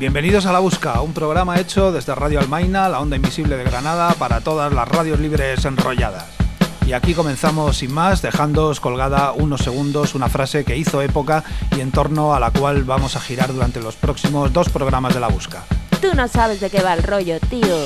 Bienvenidos a La Busca, un programa hecho desde Radio Almaina, la onda invisible de Granada, para todas las radios libres enrolladas. Y aquí comenzamos sin más, dejándoos colgada unos segundos una frase que hizo época y en torno a la cual vamos a girar durante los próximos 2 programas de La Busca. Tú no sabes de qué va el rollo, tío.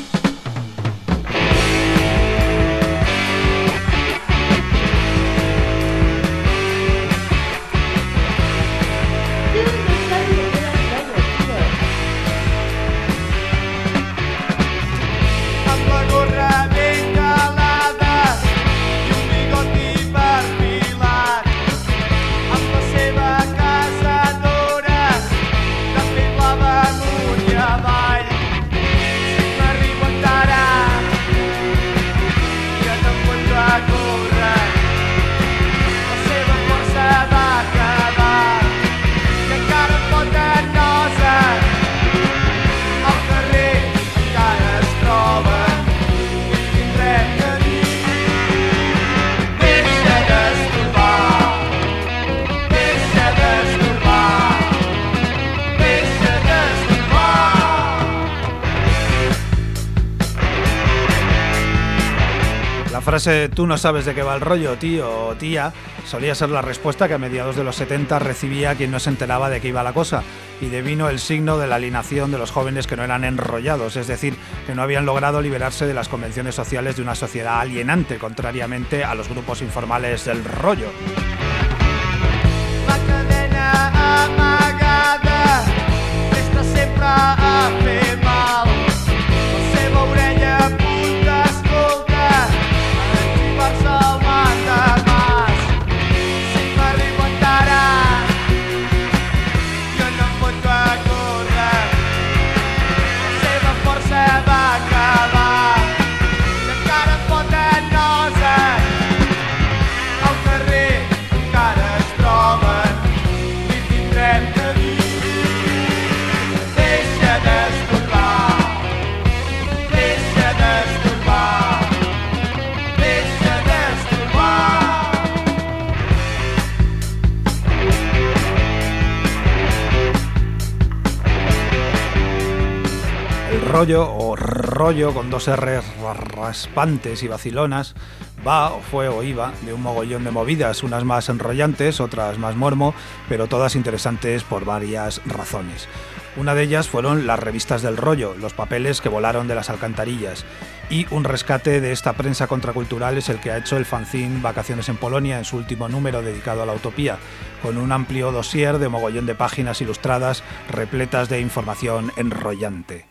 La frase "tú no sabes de qué va el rollo, tío o tía" solía ser la respuesta que a mediados de los 70 recibía quien no se enteraba de qué iba la cosa, y devino el signo de la alienación de los jóvenes que no eran enrollados, es decir, que no habían logrado liberarse de las convenciones sociales de una sociedad alienante, contrariamente a los grupos informales del rollo. La cadena amagada està sempre a fer mal. La seva orella apunta, escolta, activar-se el mandamàs. Sempre rebentarà, jo no em foto a córrer. La seva força va acabar i encara em foten noses. Al carrer encara es troben, li tindrem que dir. Deixa d'estorbar, deixa d'estorbar, deixa d'estorbar. El rollo, o rollo con 2 R's raspantes y vacilonas, va o fue o iba de un mogollón de movidas, unas más enrollantes, otras más mormo, pero todas interesantes por varias razones. Una de ellas fueron las revistas del rollo, los papeles que volaron de las alcantarillas, y un rescate de esta prensa contracultural es el que ha hecho el fanzine Vacaciones en Polonia en su último número dedicado a la utopía, con un amplio dossier de mogollón de páginas ilustradas repletas de información enrollante.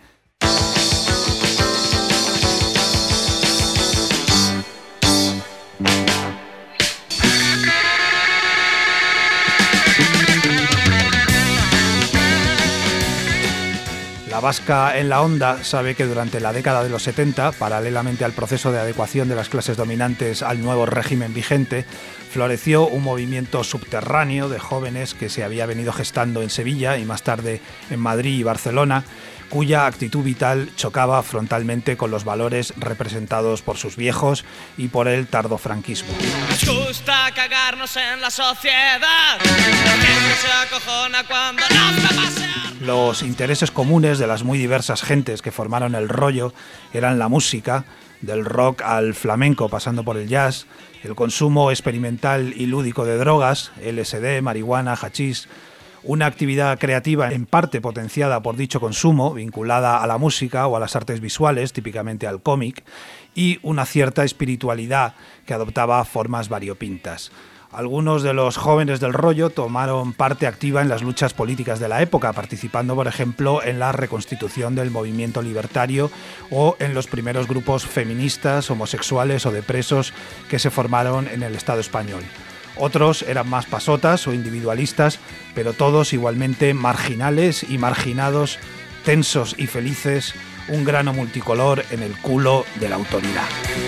La vasca en la onda sabe que durante la década de los 70, paralelamente al proceso de adecuación de las clases dominantes al nuevo régimen vigente, floreció un movimiento subterráneo de jóvenes que se había venido gestando en Sevilla y más tarde en Madrid y Barcelona, cuya actitud vital chocaba frontalmente con los valores representados por sus viejos y por el tardofranquismo. Nos gusta cagarnos en la sociedad. La gente se acojona cuando nos va a pasear. Los intereses comunes de las muy diversas gentes que formaron el rollo eran la música, del rock al flamenco pasando por el jazz, el consumo experimental y lúdico de drogas, LSD, marihuana, hachís, una actividad creativa en parte potenciada por dicho consumo, vinculada a la música o a las artes visuales, típicamente al cómic, y una cierta espiritualidad que adoptaba formas variopintas. Algunos de los jóvenes del rollo tomaron parte activa en las luchas políticas de la época, participando, por ejemplo, en la reconstitución del movimiento libertario o en los primeros grupos feministas, homosexuales o de presos que se formaron en el Estado español. Otros eran más pasotas o individualistas, pero todos igualmente marginales y marginados, tensos y felices, un grano multicolor en el culo de la autoridad.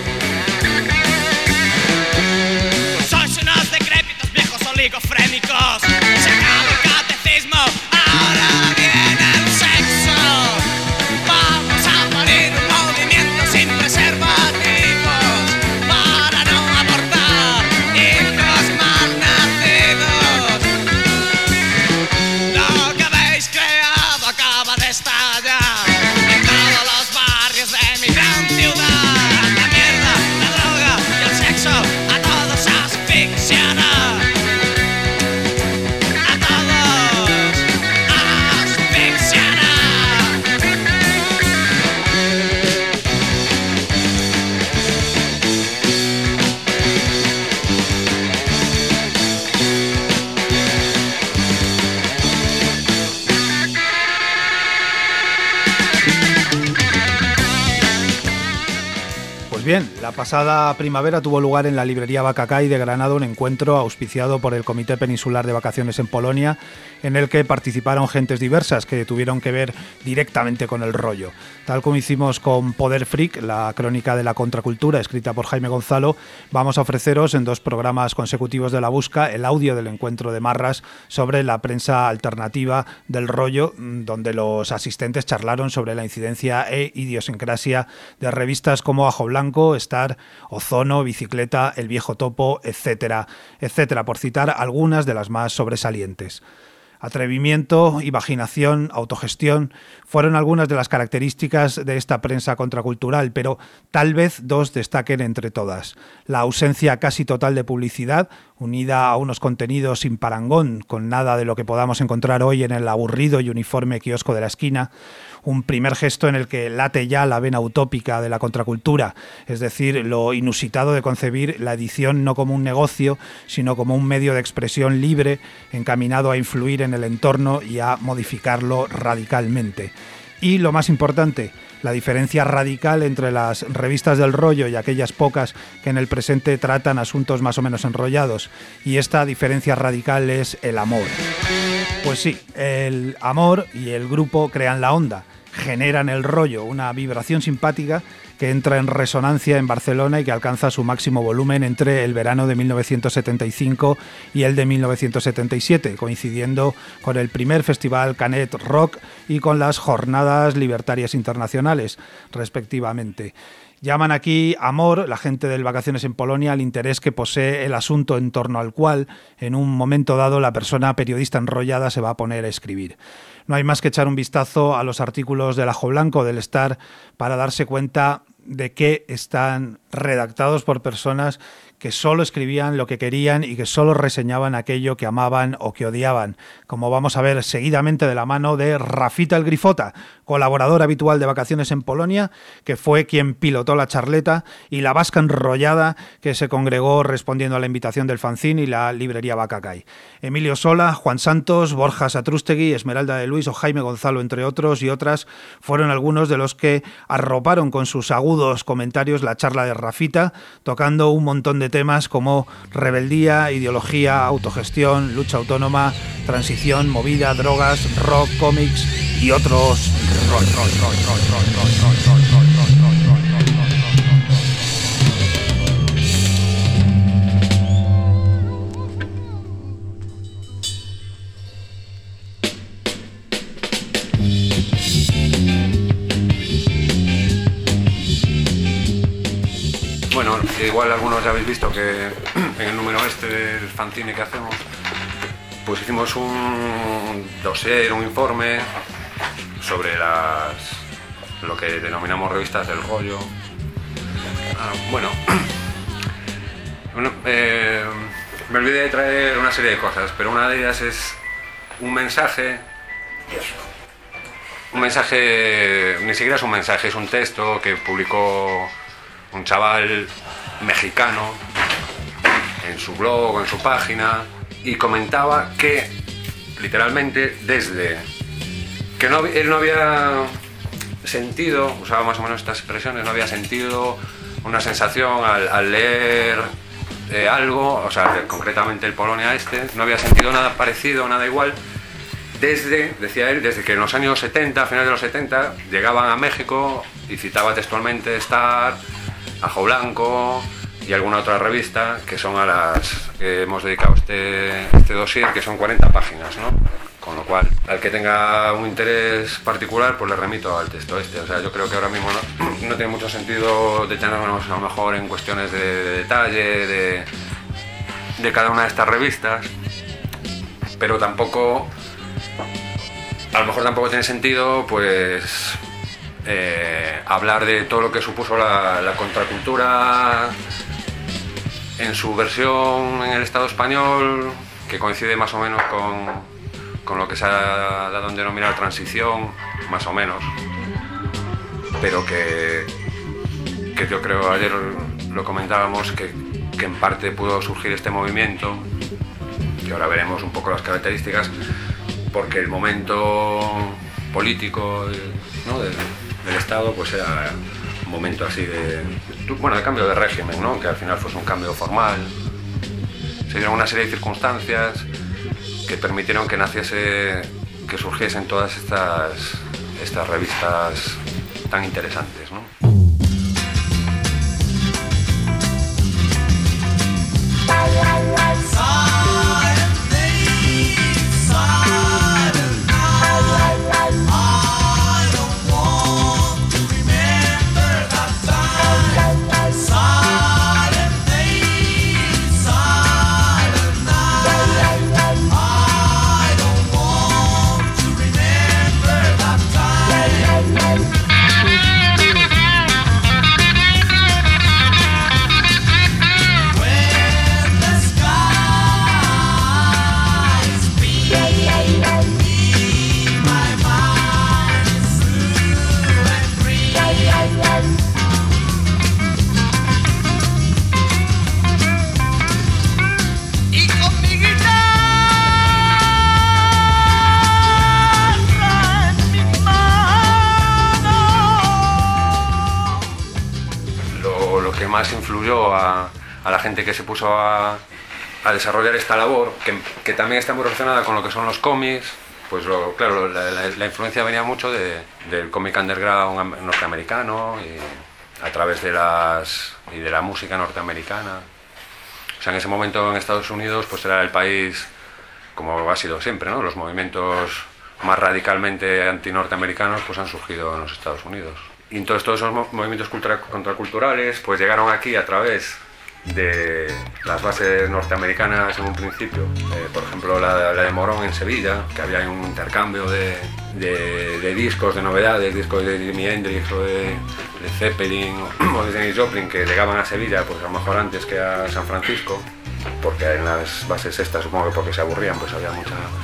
Sois unos decrépitos viejos oligofrénicos. Se acabó el catecismo, ahora viene el sexo. Vamos a morir un movimiento sin preservativos para no abortar hijos mal nacidos. Lo que habéis creado acaba Pues bien, la pasada primavera tuvo lugar en la librería Bacacay de Granada un encuentro auspiciado por el Comité Peninsular de Vacaciones en Polonia, en el que participaron gentes diversas que tuvieron que ver directamente con el rollo. Tal como hicimos con Poder Freak, la crónica de la contracultura escrita por Jaime Gonzalo, vamos a ofreceros en 2 programas consecutivos de La Busca el audio del encuentro de Marras sobre la prensa alternativa del rollo, donde los asistentes charlaron sobre la incidencia e idiosincrasia de revistas como Ajo Blanco, Star, Ozono, Bicicleta, El Viejo Topo, etcétera, etcétera, por citar algunas de las más sobresalientes. Atrevimiento, imaginación, autogestión fueron algunas de las características de esta prensa contracultural, pero tal vez 2 destaquen entre todas. La ausencia casi total de publicidad, unida a unos contenidos sin parangón, con nada de lo que podamos encontrar hoy en el aburrido y uniforme kiosco de la esquina. Un primer gesto en el que late ya la vena utópica de la contracultura, es decir, lo inusitado de concebir la edición no como un negocio, sino como un medio de expresión libre, encaminado a influir en el entorno y a modificarlo radicalmente. Y lo más importante, la diferencia radical entre las revistas del rollo y aquellas pocas que en el presente tratan asuntos más o menos enrollados. Y esta diferencia radical es el amor. Pues sí, el amor y el grupo crean la onda, generan el rollo, una vibración simpática que entra en resonancia en Barcelona y que alcanza su máximo volumen entre el verano de 1975 y el de 1977, coincidiendo con el primer Festival Canet Rock y con las Jornadas Libertarias Internacionales, respectivamente. Llaman aquí amor, la gente del Vacaciones en Polonia, al interés que posee el asunto en torno al cual, en un momento dado, la persona periodista enrollada se va a poner a escribir. No hay más que echar un vistazo a los artículos del Ajo Blanco, del Star, para darse cuenta de que están redactados por personas que solo escribían lo que querían y que solo reseñaban aquello que amaban o que odiaban, como vamos a ver seguidamente de la mano de Rafita el Grifota, colaborador habitual de Vacaciones en Polonia, que fue quien pilotó la charleta, y la vasca enrollada que se congregó respondiendo a la invitación del fanzine y la librería Bacacay. Emilio Sola, Juan Santos, Borja Satrústegui, Esmeralda de Luis o Jaime Gonzalo, entre otros y otras, fueron algunos de los que arroparon con sus agudos comentarios la charla de Rafita, tocando un montón de temas como rebeldía, ideología, autogestión, lucha autónoma, transición, movida, drogas, rock, cómics y otros. Bueno, igual algunos ya habéis visto que en el número este del fanzine que hacemos, pues hicimos un dossier, un informe sobre lo que denominamos revistas del rollo. Me olvidé de traer una serie de cosas, pero una de ellas es un mensaje, ni siquiera es un mensaje, es un texto que publicó un chaval mexicano en su blog, en su página, y comentaba que, literalmente, desde que él no había sentido, usaba más o menos estas expresiones, no había sentido una sensación al leer algo, o sea, concretamente el Polonia no había sentido nada parecido, nada igual, decía él, desde que en los años 70, a finales de los 70, llegaban a México, y citaba textualmente Star, Ajo Blanco y alguna otra revista, que son a las que hemos dedicado este dossier, que son 40 páginas, ¿no? Con lo cual, al que tenga un interés particular, pues le remito al texto este. O sea, yo creo que ahora mismo no tiene mucho sentido detenernos a lo mejor en cuestiones de detalle de cada una de estas revistas, pero tampoco, a lo mejor tampoco tiene sentido, pues hablar de todo lo que supuso la contracultura en su versión en el Estado español, que coincide más o menos con lo que se ha dado en denominar transición, más o menos, pero que yo creo, ayer lo comentábamos, que en parte pudo surgir este movimiento, y ahora veremos un poco las características, porque el momento político, ¿no?, del Estado, pues era un momento así de bueno, de cambio de régimen, ¿no? Que al final fuese un cambio formal. Se dieron una serie de circunstancias que permitieron que naciese, que surgiesen todas estas revistas tan interesantes, ¿no? Más influyó a la gente que se puso a desarrollar esta labor, que también está muy relacionada con lo que son los cómics, pues claro, la influencia venía mucho del cómic underground norteamericano y a través de la música norteamericana. O sea, en ese momento en Estados Unidos pues era el país, como ha sido siempre, ¿no? Los movimientos más radicalmente antinorteamericanos pues han surgido en los Estados Unidos. Y entonces todos esos movimientos contraculturales pues llegaron aquí a través de las bases norteamericanas en un principio. Por ejemplo, la de Morón en Sevilla, que había un intercambio de discos, de novedades, discos de Jimi Hendrix o de Zeppelin o de Janis Joplin, que llegaban a Sevilla pues a lo mejor antes que a San Francisco, porque en las bases estas, supongo que porque se aburrían, pues había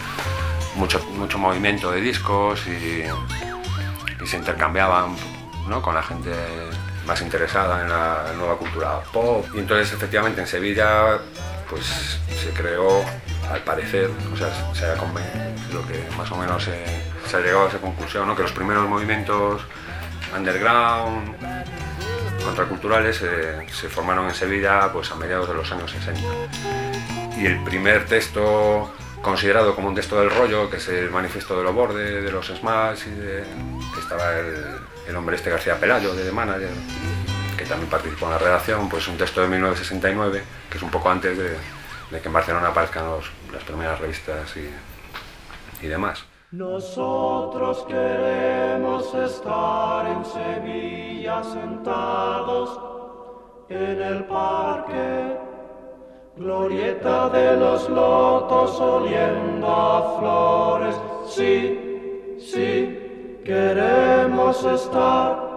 mucho movimiento de discos y se intercambiaban, ¿no? Con la gente más interesada en la nueva cultura pop. Y entonces efectivamente en Sevilla pues se creó, al parecer, o sea, lo que más o menos se ha llegado a esa conclusión, ¿no? Que los primeros movimientos underground contraculturales se formaron en Sevilla pues a mediados de los años 60. Y el primer texto considerado como un texto del rollo, que es el Manifiesto de lo Borde, de los Smash, que estaba el hombre este García Pelayo, de The Manager, que también participó en la redacción, pues un texto de 1969, que es un poco antes de que en Barcelona aparezcan las primeras revistas y demás. Nosotros queremos estar en Sevilla sentados en el parque, glorieta de los lotos oliendo a flores. Sí, sí, queremos estar.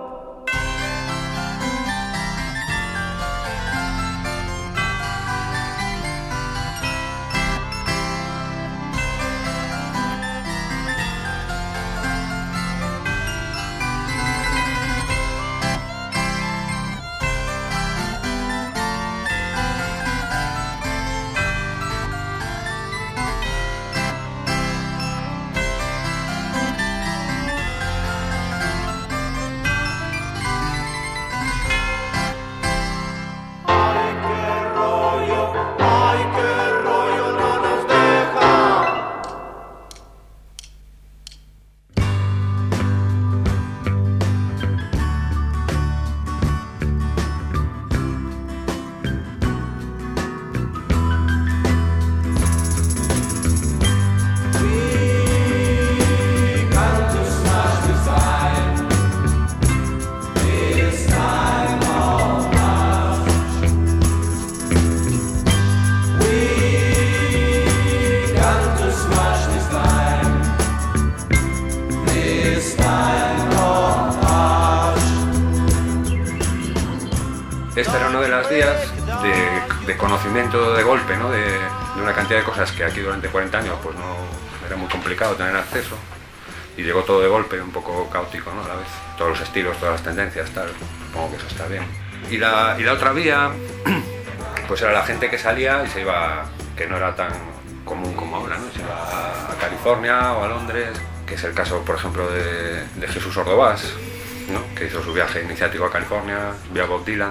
Este era uno de los días de conocimiento de golpe, ¿no? de una cantidad de cosas que aquí durante 40 años pues no era muy complicado tener acceso, y llegó todo de golpe, un poco caótico, ¿no? A la vez, todos los estilos, todas las tendencias, tal. Supongo que eso está bien. Y la otra vía pues era la gente que salía y se iba, que no era tan común como ahora, ¿no? Se iba a California o a Londres, que es el caso, por ejemplo, de Jesús Ordovás, ¿no? Que hizo su viaje iniciático a California, vio a Bob Dylan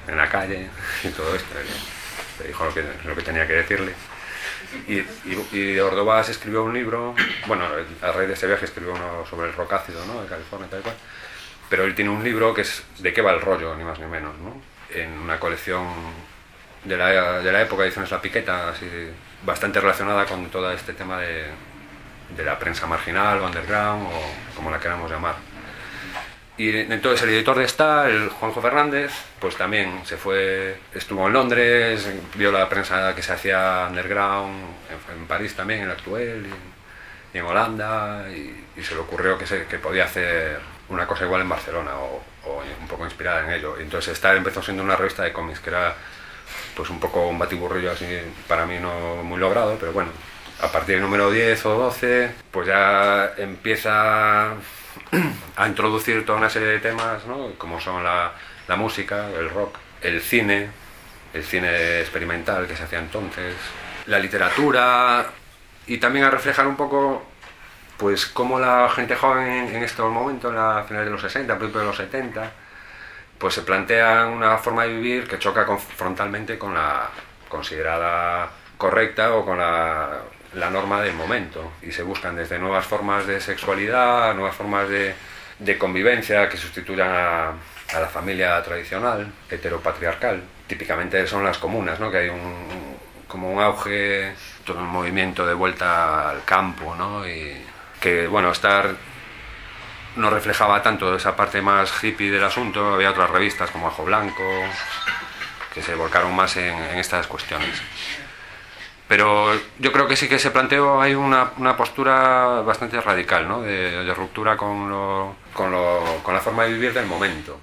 en la calle y todo esto. Le dijo lo que tenía que decirle. Y Ordovás escribió un libro, bueno, a raíz de ese viaje escribió uno sobre el rock ácido, ¿no?, de California, tal cual. Pero él tiene un libro que es de qué va el rollo, ni más ni menos, ¿no? En una colección de la época, Ediciones La Piqueta, así, bastante relacionada con todo este tema de la prensa marginal o underground, o como la queramos llamar. Y entonces el editor de esta, el Juanjo Fernández, pues también estuvo en Londres, vio la prensa que se hacía underground, en París también, en el Actuel, y en Holanda, y se le ocurrió que podía hacer una cosa igual en Barcelona, o un poco inspirada en ello. Y entonces esta empezó siendo una revista de cómics, que era pues un poco un batiburrillo así, para mí no muy logrado, pero bueno, a partir del número 10 o 12, pues ya empieza a introducir toda una serie de temas, ¿no?, como son la música, el rock, el cine experimental que se hacía entonces, la literatura, y también a reflejar un poco pues cómo la gente joven en estos momentos, en la final de los 60, principio de los 70, pues se plantea una forma de vivir que choca frontalmente con la considerada correcta o con la norma del momento, y se buscan desde nuevas formas de sexualidad, nuevas formas de convivencia que sustituyan a la familia tradicional, heteropatriarcal. Típicamente son las comunas, ¿no?, que hay como un auge, todo un movimiento de vuelta al campo, ¿no?, y que, bueno, no reflejaba tanto esa parte más hippie del asunto. Había otras revistas como Ajo Blanco que se volcaron más en estas cuestiones. Pero yo creo que sí que se planteó hay una postura bastante radical, ¿no?, de ruptura con la forma de vivir del momento.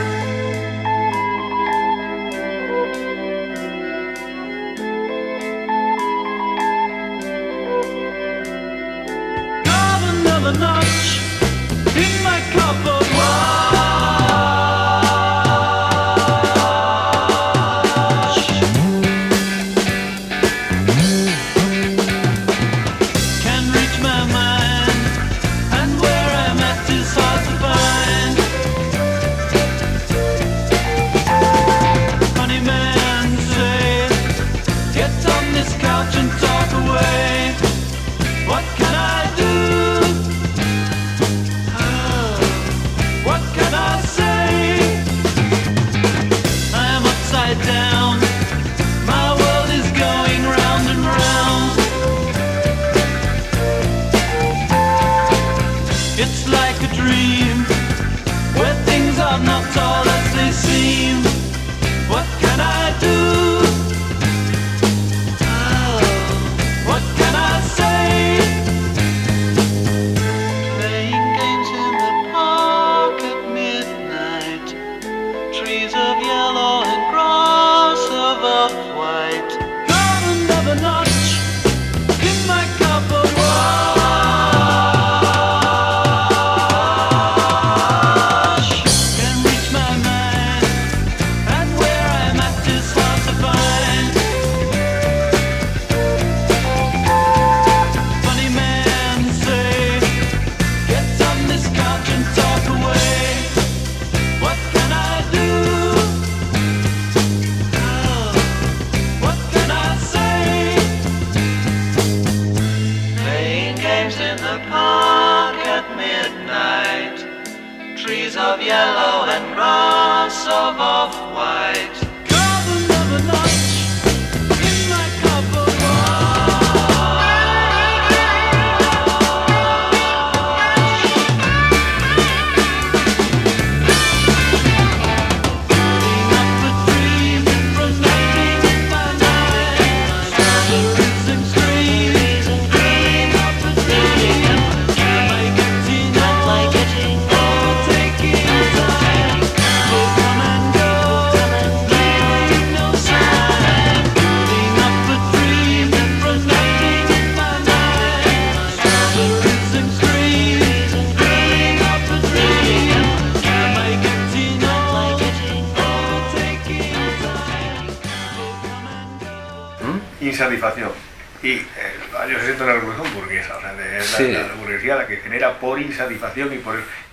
Insatisfacción. Y yo se siento la revolución burguesa, o sea, la burguesía la que genera por insatisfacción y por...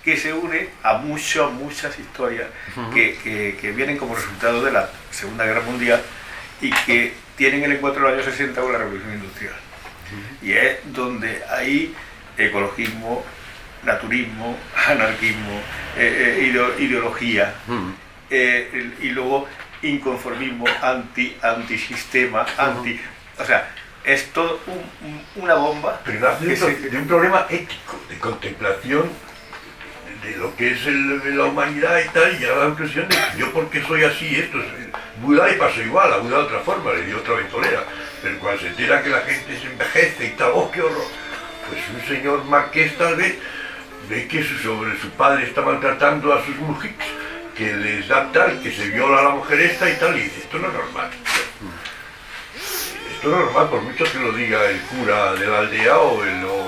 que se une a muchas historias que vienen como resultado de la Segunda Guerra Mundial y que tienen el encuentro de los años 60 con la Revolución Industrial. Y es donde hay ecologismo, naturismo, anarquismo, ideología, y luego inconformismo, antisistema, o sea, es todo una bomba. Pero nace de un problema ético, de contemplación de lo que es la humanidad y tal, y ya la conclusión de que yo porque soy así, esto es... Buda le pasó igual, a Buda de otra forma, le dio otra ventolera, pero cuando se entera que la gente se envejece y tal, ¡oh, qué horror! Pues un señor marqués tal vez ve que su padre está maltratando a sus mujeres, que les da tal, que se viola a la mujer esta y tal, y dice, esto no es normal. Esto no es normal, por mucho que lo diga el cura de la aldea o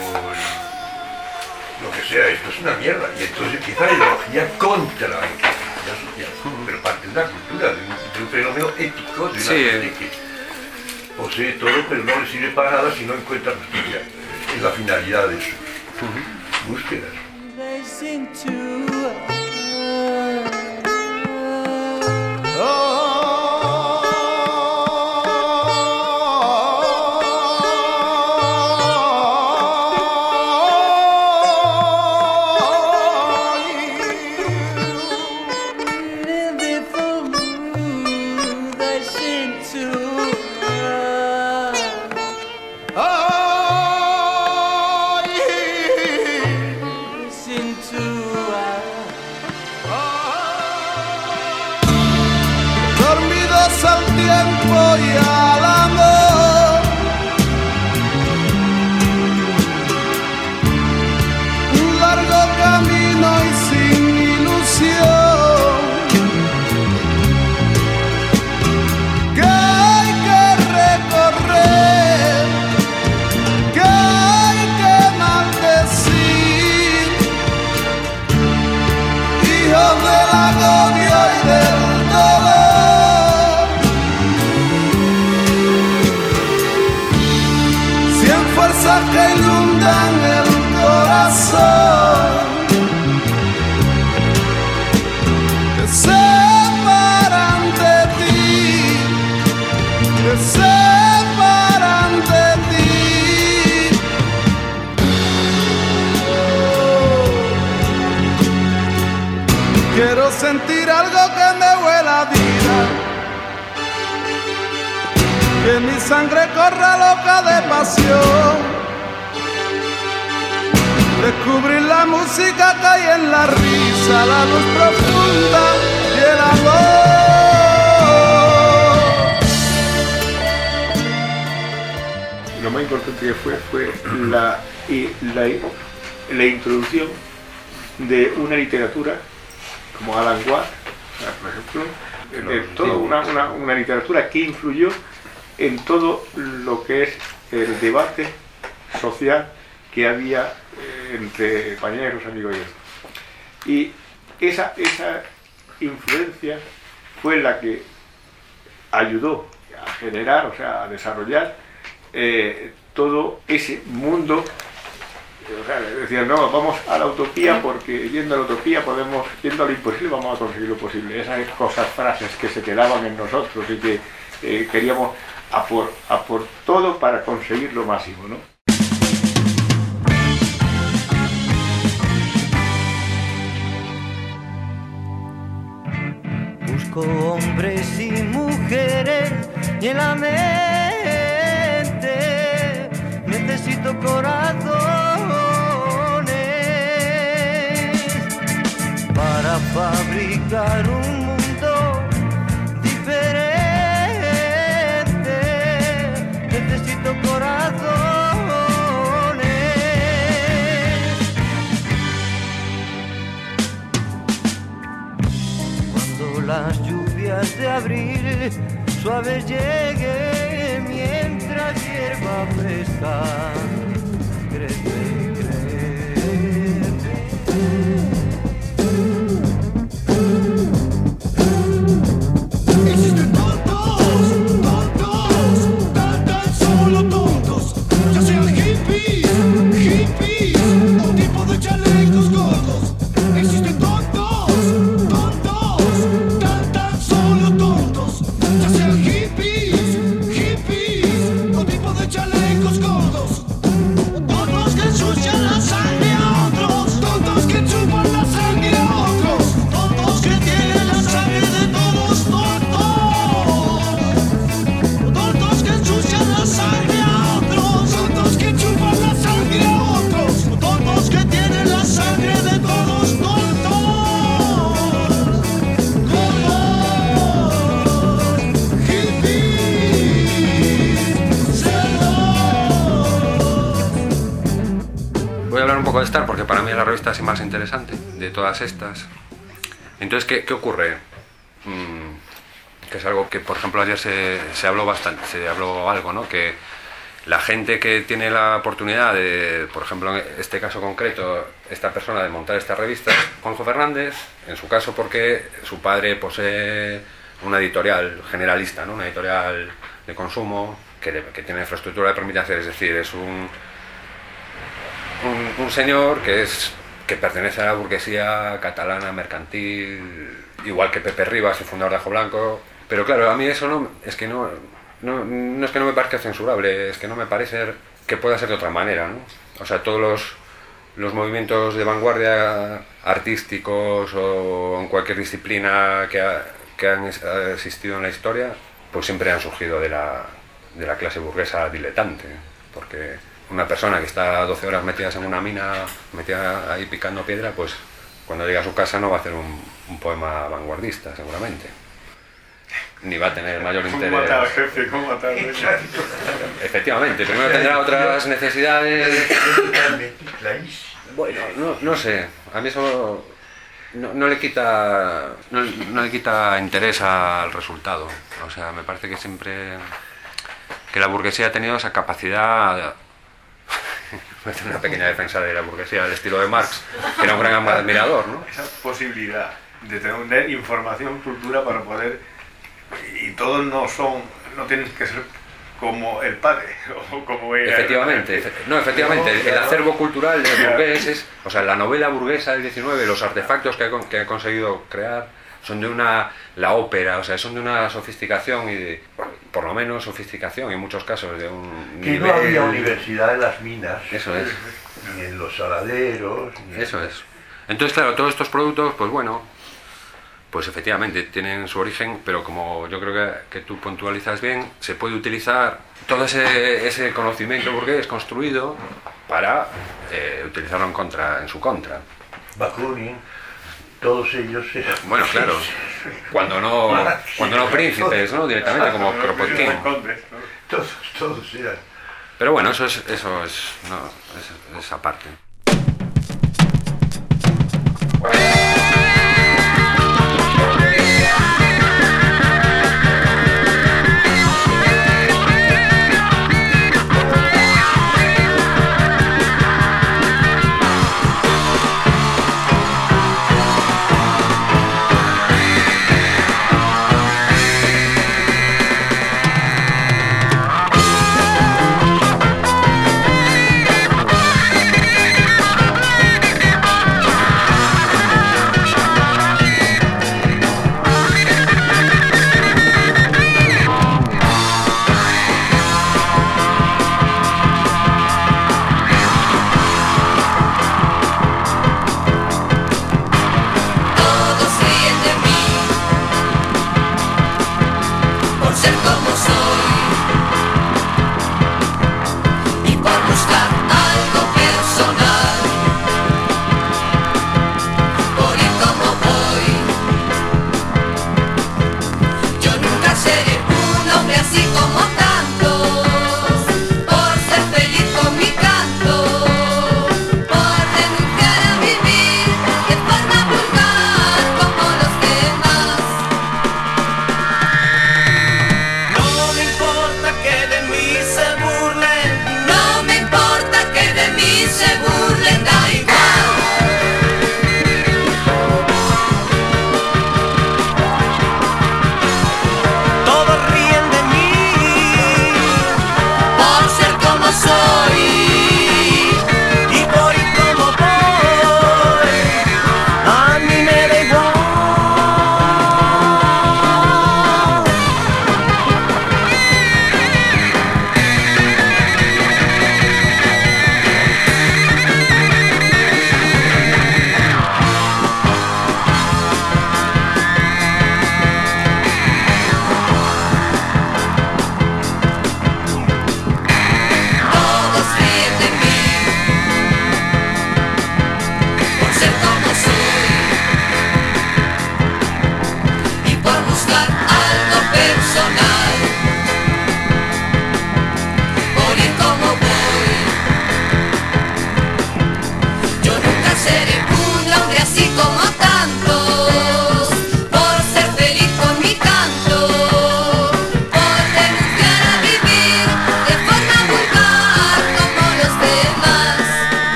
lo que sea, esto es una mierda. Y entonces empieza la ideología contra la actividad social, pero parte de una cultura, de un fenómeno ético, de una gente que posee todo, pero no le sirve para nada si no encuentra justicia. Es la finalidad de sus búsquedas. Que inundan el corazón, te separan de ti, te separan de ti. Quiero sentir algo que me huela vida, que mi sangre corra loca de pasión. Descubrir la música que hay en la risa, la luz profunda y el amor. Lo más importante que fue la introducción de una literatura como Alan Watts, por ejemplo, una literatura que influyó en todo lo que es el debate social que había entre compañeros, amigos y esa influencia fue la que ayudó a generar, o sea, a desarrollar todo ese mundo. O sea, decían, no, vamos a la utopía porque yendo a la utopía yendo a lo imposible vamos a conseguir lo posible. Esas cosas, frases que se quedaban en nosotros y que queríamos a por todo para conseguir lo máximo, ¿no? Busco hombres y mujeres y en la mente necesito corazones para fabricar un mundo diferente. Necesito corazones. Cuando las lluvias de abril suaves lleguen, mientras hierba fresca crece y crece. Existen tontos, tan solo tontos, ya sean hippies o tipos de chalecos gordos. poco de estar porque para mí es la revista así más interesante de todas estas. Entonces, ¿qué ocurre? Que es algo que, por ejemplo, ayer se habló bastante, se habló algo, ¿no? Que la gente que tiene la oportunidad de, por ejemplo, en este caso concreto, esta persona de montar esta revista, Juanjo Fernández, en su caso porque su padre posee una editorial generalista, ¿no? Una editorial de consumo que tiene infraestructura que permite hacer, es decir, es un señor que pertenece a la burguesía catalana mercantil, igual que Pepe Rivas, el fundador de Ajo Blanco. Pero claro, a mí eso no es que no es que no me parezca censurable, es que no me parece que pueda ser de otra manera, ¿no? O sea, todos los movimientos de vanguardia artísticos o en cualquier disciplina que han existido en la historia, pues siempre han surgido de la clase burguesa diletante, porque una persona que está 12 horas metidas en una mina, metida ahí picando piedra, pues cuando llega a su casa no va a hacer un poema vanguardista, seguramente. Ni va a tener mayor interés. ¿Cómo matar al jefe? ¿Cómo matar al jefe? Efectivamente, primero tendrá otras necesidades. Bueno, no sé, a mí eso no le quita interés al resultado. O sea, me parece que siempre que la burguesía ha tenido esa capacidad. Voy a hacer una pequeña defensa de la burguesía del estilo de Marx, que era un gran admirador, ¿no? Esa posibilidad de tener información, cultura para poder, y todos no tienen que ser como el padre o como ella. Efectivamente, el acervo cultural del burgués es, o sea, la novela burguesa del 19, los artefactos que ha conseguido crear son de la ópera, o sea, son de una sofisticación y por lo menos sofisticación, en muchos casos de un que nivel... no había universidad en las minas, eso es, ni en los saladeros, eso es. Entonces, claro, todos estos productos, pues bueno, pues efectivamente tienen su origen, pero como yo creo que tú puntualizas bien, se puede utilizar todo ese conocimiento burgués construido para utilizarlo en su contra. Bakunin, todos ellos eran... Bueno, claro, cuando no príncipes, ¿no? Directamente, como Kropotkin. Todos eran. Pero bueno, eso es aparte.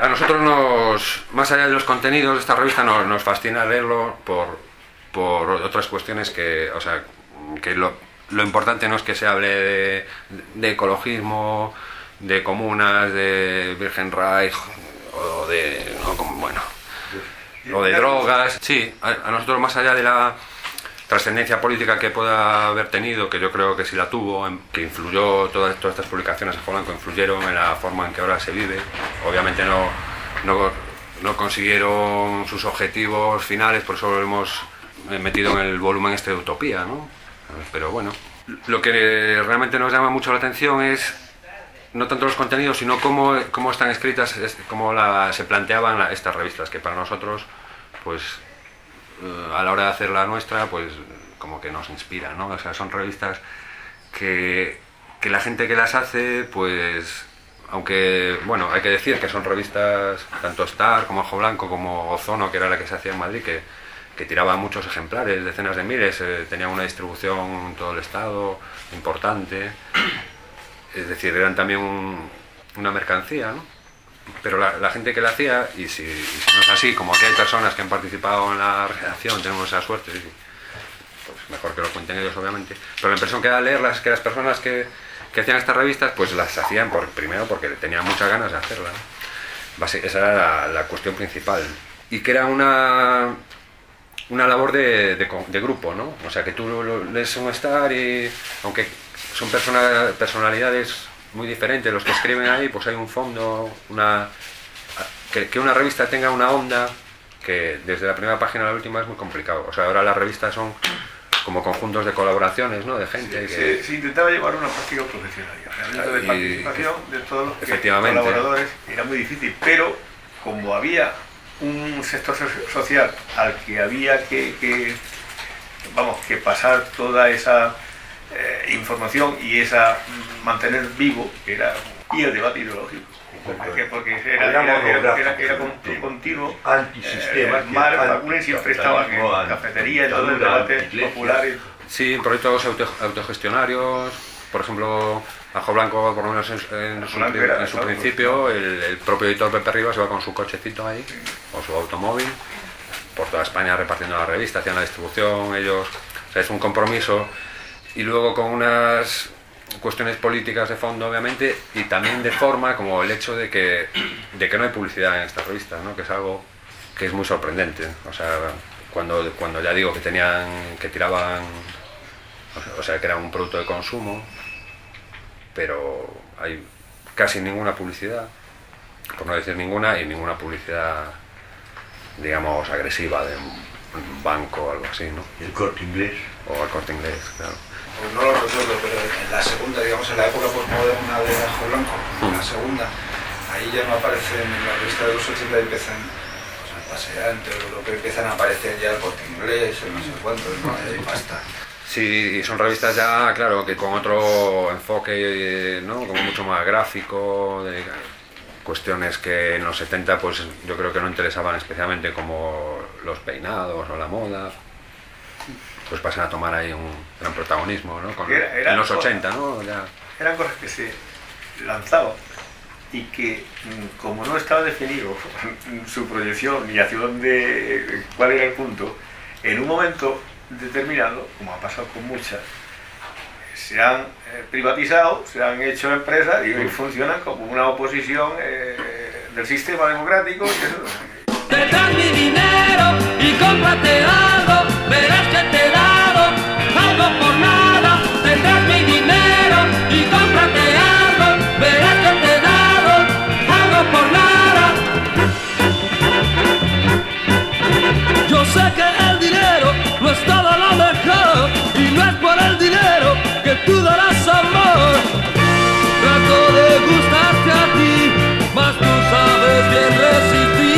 A nosotros más allá de los contenidos de esta revista nos fascina leerlo por otras cuestiones que, o sea, que lo importante no es que se hable de ecologismo, de comunas, de Virgen Reich o de, no, bueno, o de drogas. Sí, a nosotros más allá de la trascendencia política que pueda haber tenido, que yo creo que sí la tuvo, que influyó, todas estas publicaciones a Blanco influyeron en la forma en que ahora se vive. Obviamente no consiguieron sus objetivos finales, por eso lo hemos metido en el volumen este de Utopía, ¿no? Pero bueno, lo que realmente nos llama mucho la atención es no tanto los contenidos, sino cómo están escritas, cómo se planteaban estas revistas, que para nosotros, pues a la hora de hacer la nuestra, pues como que nos inspira, ¿no? O sea, son revistas que la gente que las hace, pues, aunque, bueno, hay que decir que son revistas, tanto Star como Ojo Blanco como Ozono, que era la que se hacía en Madrid, que tiraban muchos ejemplares, decenas de miles, tenían una distribución en todo el estado importante, es decir, eran también una mercancía, ¿no? Pero la gente que la hacía, y si no es así, como que hay personas que han participado en la redacción, tenemos esa suerte, pues mejor que lo cuenten ellos, obviamente, pero la impresión que da leerlas, que las personas que hacían estas revistas, pues las hacían primero porque tenían muchas ganas de hacerlas, ¿no? Esa era la cuestión principal, y que era una labor de grupo, ¿no? O sea, que tú lees un Star y, aunque son personalidades muy diferentes los que escriben ahí, pues hay un fondo, que una revista tenga una onda, que desde la primera página a la última es muy complicado. O sea, ahora las revistas son como conjuntos de colaboraciones, ¿no? De gente. Sí, se intentaba llevar una práctica profesional, de participación de todos los colaboradores, era muy difícil, pero como había un sector social al que había que pasar toda esa información y mantener vivo, y el debate ideológico, porque era continuo. Antisistema, Bakunin siempre estaba en cafetería, en todo el debate popular. Sí, proyectos autogestionarios, por ejemplo, Ojo Blanco, por lo menos en su principio, el propio editor Pepe Rivas iba con su cochecito ahí, o su automóvil, por toda España repartiendo la revista, hacían la distribución, ellos, o sea, es un compromiso. Y luego con unas cuestiones políticas de fondo, obviamente, y también de forma, como el hecho de que no hay publicidad en estas revistas, ¿no? Que es algo que es muy sorprendente. O sea, cuando ya digo que tiraban, o sea, que era un producto de consumo, pero hay casi ninguna publicidad, por no decir ninguna, y ninguna publicidad, digamos, agresiva de un banco o algo así, ¿no? ¿Y el Corte Inglés? O el Corte Inglés, claro. Pues no lo recuerdo, pero en la segunda, digamos, en la época postmoderna de Ojo Blanco, en la segunda, ahí ya no aparecen, en la revista de los 80 empiezan, pues el paseante o lo que empiezan a aparecer ya el Corte Inglés, no sé cuántos, ¿no? Y basta. Sí, y son revistas ya, claro, que con otro enfoque, ¿no? Como mucho más gráfico, de cuestiones que en los 70, pues yo creo que no interesaban especialmente, como los peinados o la moda. Pues pasan a tomar ahí un gran protagonismo, ¿no? En los 80, ¿no? Ya. Eran cosas que se lanzaban y que, como no estaba definido su proyección ni hacia dónde, cuál era el punto, en un momento determinado, como ha pasado con muchas, se han privatizado, se han hecho empresas y hoy funcionan como una oposición del sistema democrático. Te das mi dinero y cómprate algo, verás que te he dado algo por nada. Te das mi dinero y cómprate algo, verás que te he dado algo por nada. Yo sé que el dinero no es todo lo mejor, y no es por el dinero que tú darás amor. Trato de gustarte a ti, mas tú sabes bien resistir.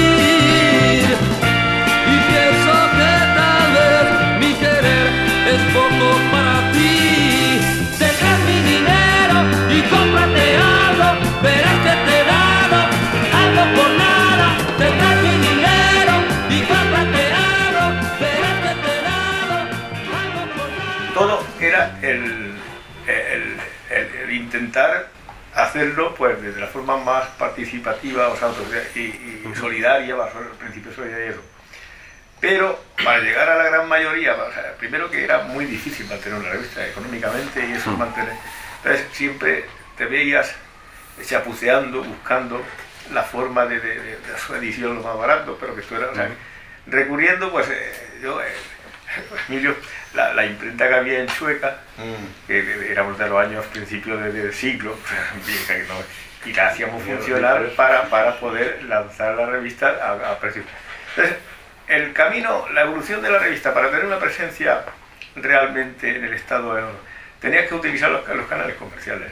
Es poco para ti. Te das mi dinero y cómprate algo, verás que te he dado algo por nada. Te das mi dinero y cómprate algo, verás que te he dado algo por nada. Todo era el intentar hacerlo pues desde la forma más participativa, o sea, y solidaria, bajo el principio solidario y eso. Pero para llegar a la gran mayoría, o sea, primero que era muy difícil mantener una revista económicamente y eso mantener. Entonces siempre te veías chapuceando, buscando la forma de su edición lo más barato, pero que esto era, o sea, recurriendo, pues Emilio, la imprenta que había en Sueca, que éramos de los años principios del siglo, y la hacíamos funcionar para poder lanzar la revista a precios. Entonces, el camino, la evolución de la revista para tener una presencia realmente en el estado, tenías que utilizar los canales comerciales.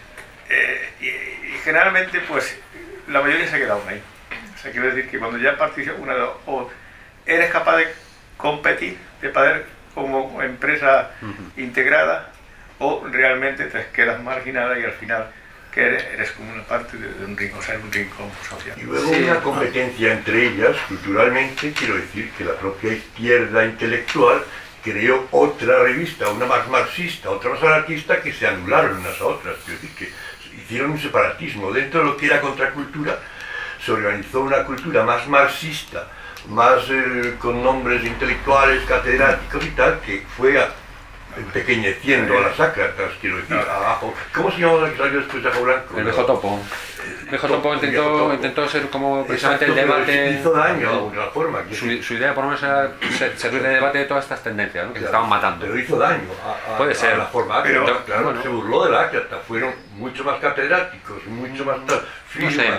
Y generalmente, pues, la mayoría se ha quedado ahí. O sea, quiero decir que cuando ya participas, o eres capaz de competir, de poder como empresa integrada, o realmente te quedas marginada y al final que eres como una parte de un rincón, o sea, un rincón social. Y luego una competencia entre ellas, culturalmente, quiero decir que la propia izquierda intelectual creó otra revista, una más marxista, otra más anarquista, que se anularon unas a otras, quiero decir que hicieron un separatismo. Dentro de lo que era contracultura, se organizó una cultura más marxista, más con nombres intelectuales, catedráticos y tal, que fue empequeñeciendo a las ácratas, quiero decir, abajo. ¿Cómo se llamaba la que salió después de Ajo Blanco? El Viejo Topo. El Viejo Topo intentó ser como precisamente el debate. Hizo daño de alguna forma. Su idea, por lo menos, era servir de debate de todas estas tendencias, ¿no? Que se estaban matando. Pero hizo daño Puede ser. A la forma. Pero, claro, bueno, se burló de la ácrata. Fueron mucho más catedráticos, mucho más tal. No sé.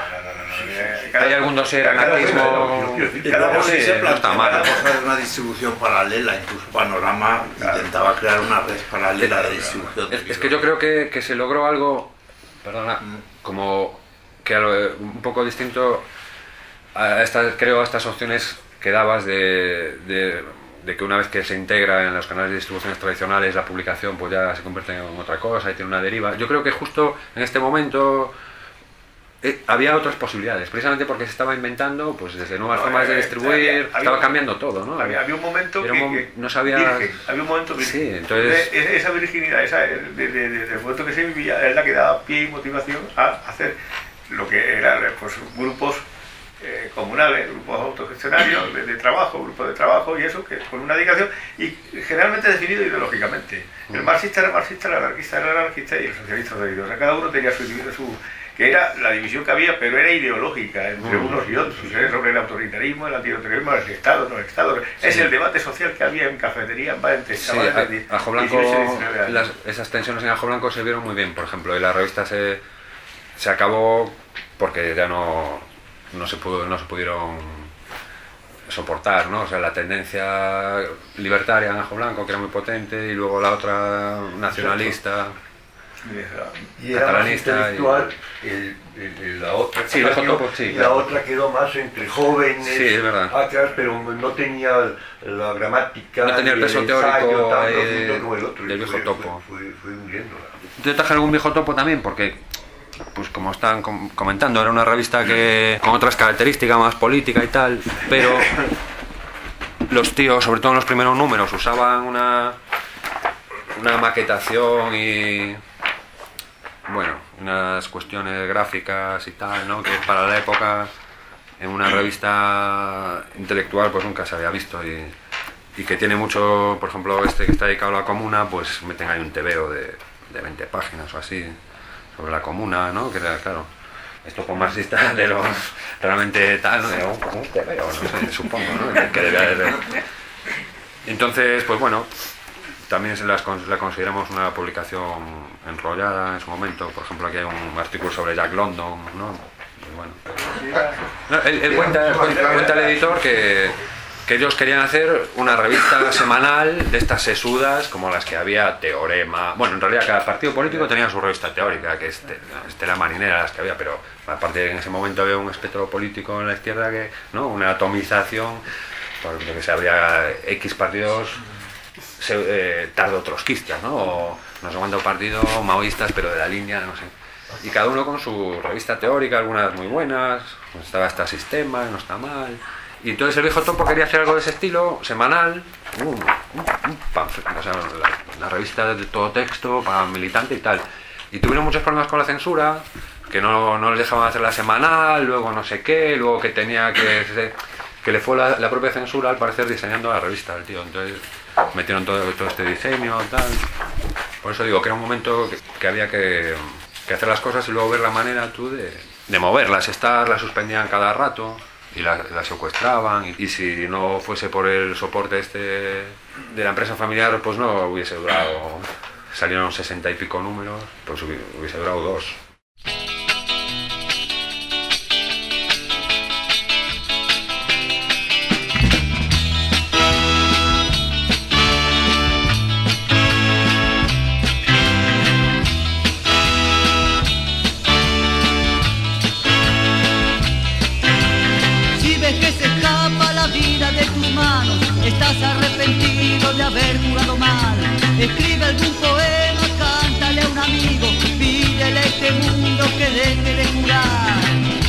No. Hay algún dossier anarquismo. Se no está mal. una distribución paralela, incluso Panorama intentaba crear una red paralela de distribución. Es que yo creo que se logró algo, perdona, como que un poco distinto a estas opciones que dabas de que una vez que se integra en los canales de distribuciones tradicionales la publicación pues ya se convierte en otra cosa y tiene una deriva. Yo creo que justo en este momento había otras posibilidades, precisamente porque se estaba inventando pues desde nuevas formas de distribuir, estaba cambiando todo, ¿no? Había un momento que no sabía... virgen, había un momento virgen. Sí, entonces... Esa virginidad, del momento que se vivía, es la que daba pie y motivación a hacer lo que eran pues, grupos comunales, grupos autogestionarios de trabajo, grupos de trabajo y eso, que con una dedicación y generalmente definido ideológicamente. El marxista era marxista, el anarquista era anarquista y el socialista era o sea, cada uno tenía su que era la división que había, pero era ideológica entre unos y otros, sobre el autoritarismo, el antiautoritarismo, el Estado, no el Estado. Es el debate social que había en cafeterías, entre chavales de Ajo Blanco, 18 y 19 años. esas tensiones en Ajo Blanco se vieron muy bien, por ejemplo, y la revista se acabó porque ya no se pudieron soportar, ¿no? O sea, la tendencia libertaria en Ajo Blanco, que era muy potente, y luego la otra nacionalista... Y era más intelectual, la otra, sí, la otra quedó más entre jóvenes, sí, es verdad. Pero no tenía la gramática, no tenía el peso teórico tan profundo como el otro, del Viejo Topo. Fue hundiéndola. Yo traje algún Viejo Topo también porque, pues como están comentando, era una revista que con otras características, más política y tal, pero los tíos, sobre todo en los primeros números, usaban una maquetación y... bueno, unas cuestiones gráficas y tal, ¿no? Que para la época en una revista intelectual pues nunca se había visto y que tiene mucho, por ejemplo, este que está dedicado a la comuna, pues meten ahí un tebeo de 20 páginas o así sobre la comuna, ¿no? Que era, claro, esto por marxista de los realmente tal, ¿no? Un tebeo, no sé, supongo, ¿no? Que debía de... Entonces, pues bueno, también la consideramos una publicación enrollada en su momento. Por ejemplo, aquí hay un artículo sobre Jack London, ¿no? Y bueno. No, él cuenta el editor que ellos querían hacer una revista semanal de estas sesudas, como las que había Teorema. Bueno, en realidad cada partido político tenía su revista teórica, que es Estela Marinera, las que había, pero aparte en ese momento había un espectro político en la izquierda, que, ¿no? Una atomización, porque se habría X partidos tardo-trotskistas, ¿no? O no sé cuántos partidos maoístas, pero de la línea, no sé. Y cada uno con su revista teórica, algunas muy buenas, estaba hasta Sistema, no está mal. Y entonces el Viejo Topo quería hacer algo de ese estilo, semanal, un panfleto, o sea, la revista de todo texto para militante y tal. Y tuvieron muchos problemas con la censura, que no les dejaban hacer la semanal, luego no sé qué, luego que tenía que le fue la propia censura, al parecer, diseñando la revista, el tío. Entonces metieron todo este diseño, tal. Por eso digo que era un momento que había que hacer las cosas y luego ver la manera tú de moverlas. Las suspendían cada rato y las secuestraban. Y si no fuese por el soporte de la empresa familiar, pues no hubiese durado. Salieron 60 y pico números, pues hubiese durado 2. Estás arrepentido de haber jugado mal. Escribe algún poema, cántale a un amigo, pídele a este mundo que deje de jurar.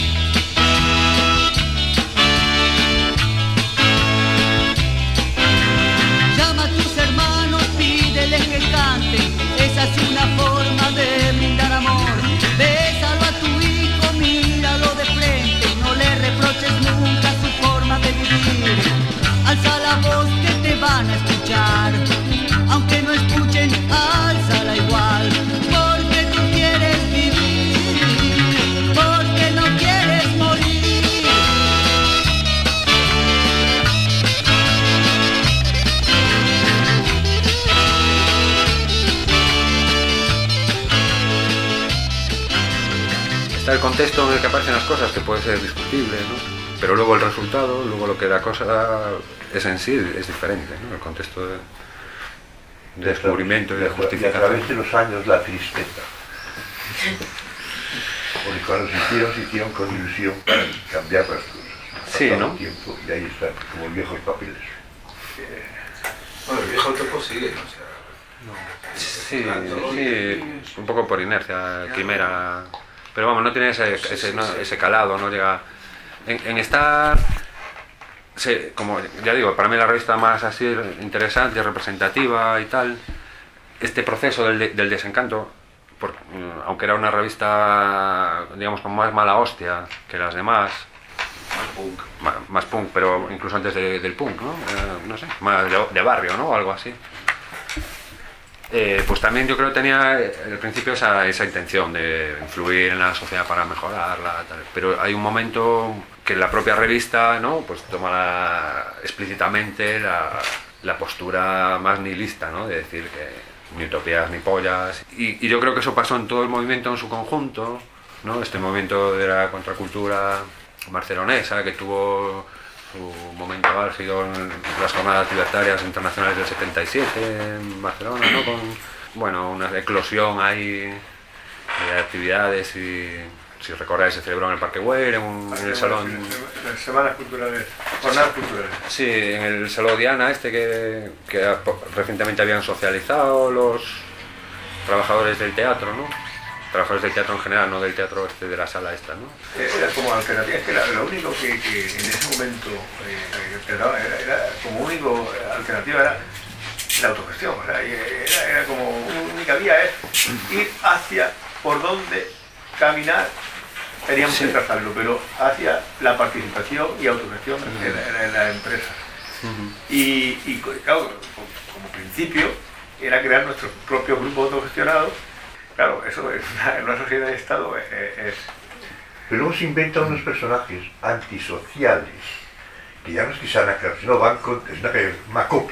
Llama a tus hermanos, pídeles que canten. Esa es una forma de brindar amor. Bésalo a tu hijo, míralo de frente. No le reproches nunca su forma de vivir. Alza la voz que te van a escuchar, aunque no escuchen, álzala igual, porque tú quieres vivir, porque no quieres morir. Está el contexto en el que aparecen las cosas, que puede ser discutible, ¿no? Pero luego el resultado, luego lo que la cosa es en sí, es diferente, ¿no? El contexto de descubrimiento y de justificación. Y a través de los años la tristeza. Porque cuando se hicieron con ilusión para cambiar las cosas. Sí, ¿no? El tiempo, y ahí están, como viejos papeles. Bueno, el viejo topo sigue, Sí, un poco por inercia, quimera. Pero vamos, no tiene ese calado, no llega... En estar, como ya digo, para mí la revista más así interesante, representativa y tal, este proceso del desencanto, aunque era una revista, digamos, con más mala hostia que las demás, más punk, pero incluso antes del punk, ¿no? No sé, más de barrio, ¿no? O algo así. Pues también yo creo que tenía al principio esa intención de influir en la sociedad para mejorarla, tal. Pero hay un momento que la propia revista, ¿no? Pues toma explícitamente la postura más nihilista, ¿no? De decir que ni utopías ni pollas, y yo creo que eso pasó en todo el movimiento en su conjunto, ¿no? Este movimiento de la contracultura barcelonesa, que tuvo su momento álgido en las jornadas libertarias internacionales del 77 en Barcelona, ¿no? Con, bueno, una eclosión ahí de actividades, y si recordáis se celebró en el Parque Güell, en el salón... Las semanas culturales, jornadas culturales. Sí, en el Salón Diana que recientemente habían socializado los trabajadores del teatro, ¿no? Trabajadores del teatro en general, no del teatro de la sala esta, ¿no? Era como alternativa, es que lo único que en ese momento era como único alternativa era la autogestión, o sea, era como única vía es ir hacia por donde caminar, teníamos que trazarlo, pero hacia la participación y autogestión en la empresa. Y claro, como principio era crear nuestro propio grupo autogestionado. Claro, eso en una sociedad de Estado es... Pero luego se inventan unos personajes antisociales, que ya no es que sean acá, sino van con... es una calle, Macopi,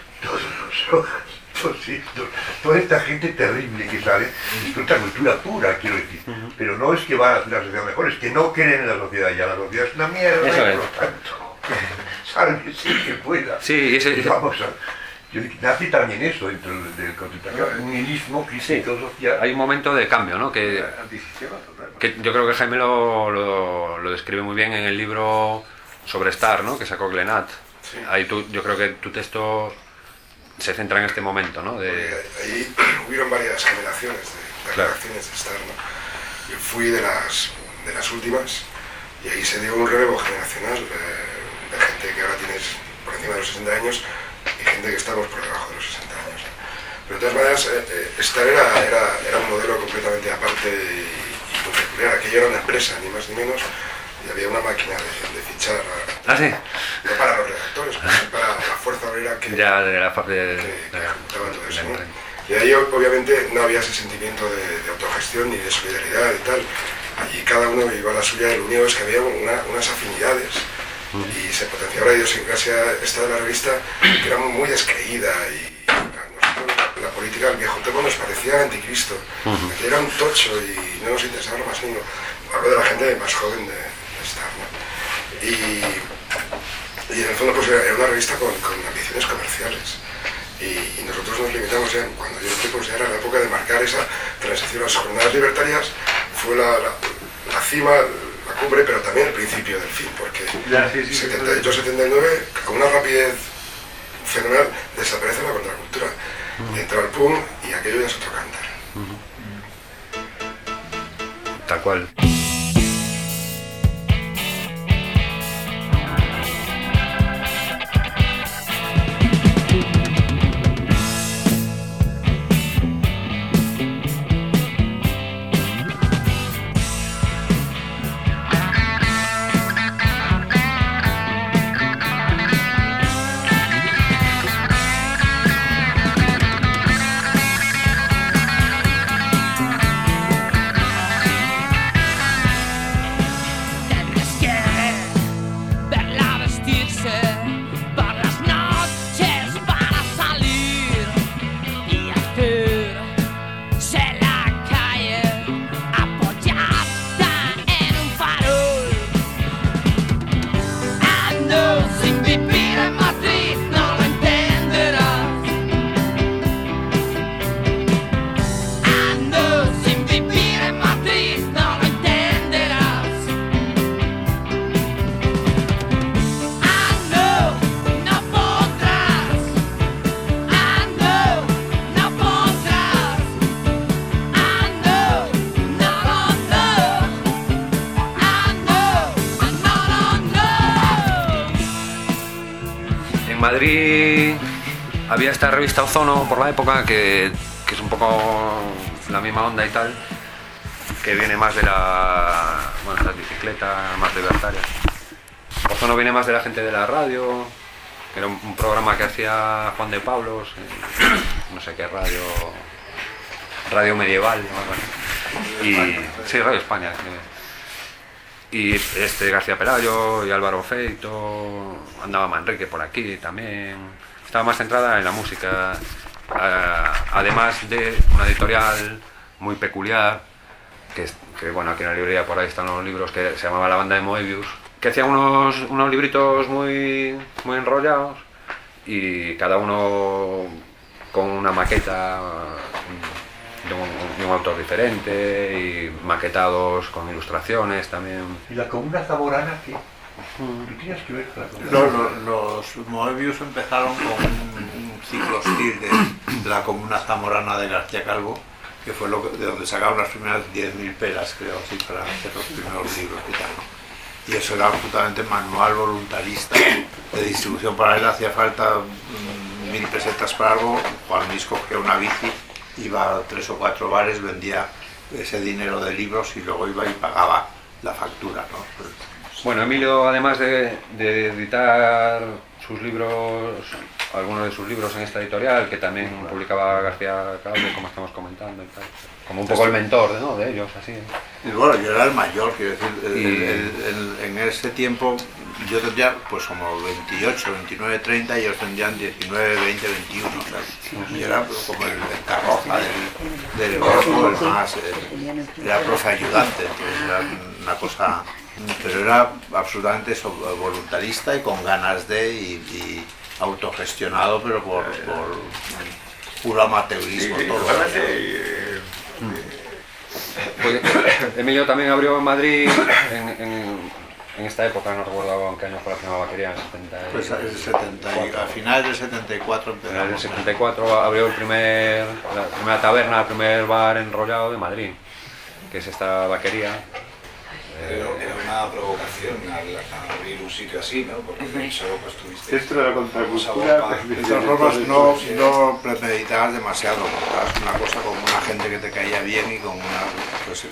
toda esta gente terrible que sale, es otra cultura pura, quiero decir. Pero no es que van a hacer una sociedad mejor, es que no creen en la sociedad ya, la sociedad es una mierda, y por lo tanto, sálvese que pueda. Sí, vamos a... Nace también eso dentro del contemplación, un nihilismo crítico social. Hay un momento de cambio, ¿no? Que yo creo que Jaime lo describe muy bien en el libro sobre Star, ¿no? Que sacó Glenat. Sí. Ahí yo creo que tu texto se centra en este momento, ¿no? Ahí hubieron varias generaciones de redacciones de Star, ¿no? Yo fui de las últimas, y ahí se dio un relevo generacional de gente que ahora tienes por encima de los 60 años y gente que estamos por debajo de los 60 años. Pero todas maneras, Star era un modelo completamente aparte y muy peculiar. Aquello era una empresa, ni más ni menos, y había una máquina de fichar. ¿Ah, sí? No para los redactores, para la fuerza obrera que ejecutaba todo eso, ¿no? Y ahí obviamente no había ese sentimiento de autogestión ni de solidaridad y tal. Allí cada uno iba a la suya, y lo único es que había unas afinidades y se potenciaba la idiosincrasia esta de la revista, que era muy descreída, y a nosotros la política del viejo tiempo nos parecía anticristo. Aquí era un tocho y no nos interesaba lo más mínimo. Hablo de la gente más joven de Star, ¿no? Y en el fondo pues era una revista con ambiciones comerciales. Y nosotros nos limitamos ya, cuando yo entré, pues ya era la época de marcar esa transición. Las jornadas libertarias fue la cima, la cumbre, pero también el principio del fin, porque 78-79, con una rapidez fenomenal, desaparece la contracultura. Entra el punk y aquello ya es otro cantar. Tal cual. Madrid había esta revista Ozono por la época que es un poco la misma onda y tal, que viene más de la bicicleta, más libertaria. Ozono viene más de la gente de la radio, que era un programa que hacía Juan de Pablos, no sé qué radio medieval, y sí, Radio España. Y García Pelayo y Álvaro Feito, andaba Manrique por aquí también. Estaba más centrada en la música, además de una editorial muy peculiar, que bueno, aquí en la librería por ahí están los libros, que se llamaba La Banda de Moebius, que hacía unos libritos muy enrollados, y cada uno con una maqueta de un autor diferente, y maquetados con ilustraciones también. ¿Y la Comuna Zamorana qué? ¿Qué tienes que ver con la Comuna? Los Moebius empezaron con un ciclo hostil de la Comuna Zamorana de García Calvo, que fue de donde sacaron las primeras 10.000 pelas, creo, así, para hacer los primeros libros y tal. Y eso era absolutamente manual voluntarista de distribución paralela. Hacía falta 1.000 pesetas para algo. Juan Luis cogía una bici, iba a 3 o 4 bares, vendía ese dinero de libros y luego iba y pagaba la factura, ¿no? Bueno, Emilio, además de editar sus libros, algunos de sus libros en esta editorial, que también publicaba García Calvo, como estamos comentando y tal, como un poco el mentor, ¿no?, de ellos, así. Y bueno, yo era el mayor, quiero decir, en ese tiempo yo tendría pues como 28, 29, 30, y ellos tendrían 19, 20, 21, ¿sabes? Y era como el carroza del grupo, el más, era profe ayudante, entonces era una cosa, pero era absolutamente voluntarista y con ganas de, y autogestionado, pero por puro amateurismo, todo. Pues, Emilio también abrió en Madrid en esta época, no recuerdo en qué año fue la primera vaquería, en 70. Pues a finales del 74 empezamos. En el 74 abrió la primera taberna, el primer bar enrollado de Madrid, que es esta vaquería. Era una una provocación al abrir un sitio así, ¿no? Porque solo pues tuviste... Dentro de la contracultura... De todas formas, no premeditabas demasiado, montabas una cosa con una gente que te caía bien y con una... Pues,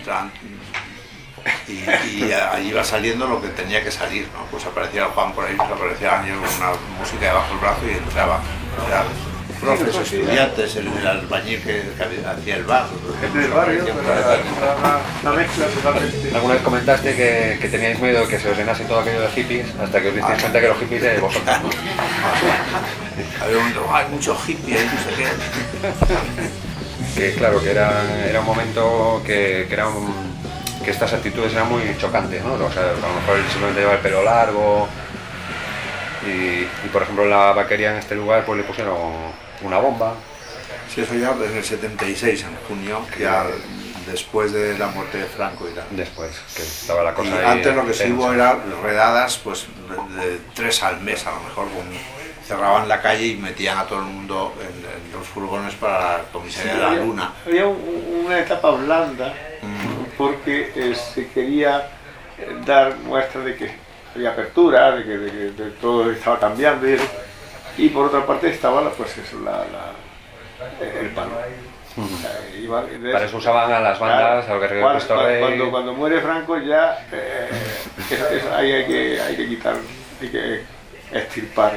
y allí iba saliendo lo que tenía que salir, ¿no? Pues aparecía Juan por ahí, pues aparecía Ángel con una música debajo del brazo y entraba. Era profes, estudiantes, el albañil que hacía el bar. Gente del barrio, la mezcla totalmente. Alguna vez comentaste que teníais miedo de que se os llenase todo aquello de hippies hasta que os disteis cuenta que los hippies erais vosotros, ¿no? Había un momento, hay muchos hippies, no sé qué. Que claro, que era un momento que estas actitudes eran muy chocantes, ¿no? O sea, a lo mejor él simplemente lleva el pelo largo y por ejemplo en la vaquería en este lugar pues le pusieron una bomba. Sí, eso ya en el 76, en junio, ya después de la muerte de Franco y tal. Después, que estaba la cosa y ahí. Antes lo que sí hubo eran redadas pues de 3 al mes a lo mejor, cerraban la calle y metían a todo el mundo en los furgones para la comisaría de la Luna. Había una etapa blanda porque se quería dar muestra de que había apertura, de que todo estaba cambiando y por otra parte estaba pues eso, el palo. Para eso usaban a las bandas, a lo que recuerdo Cristo Rey. Cuando muere Franco ya hay que quitar, hay que extirpar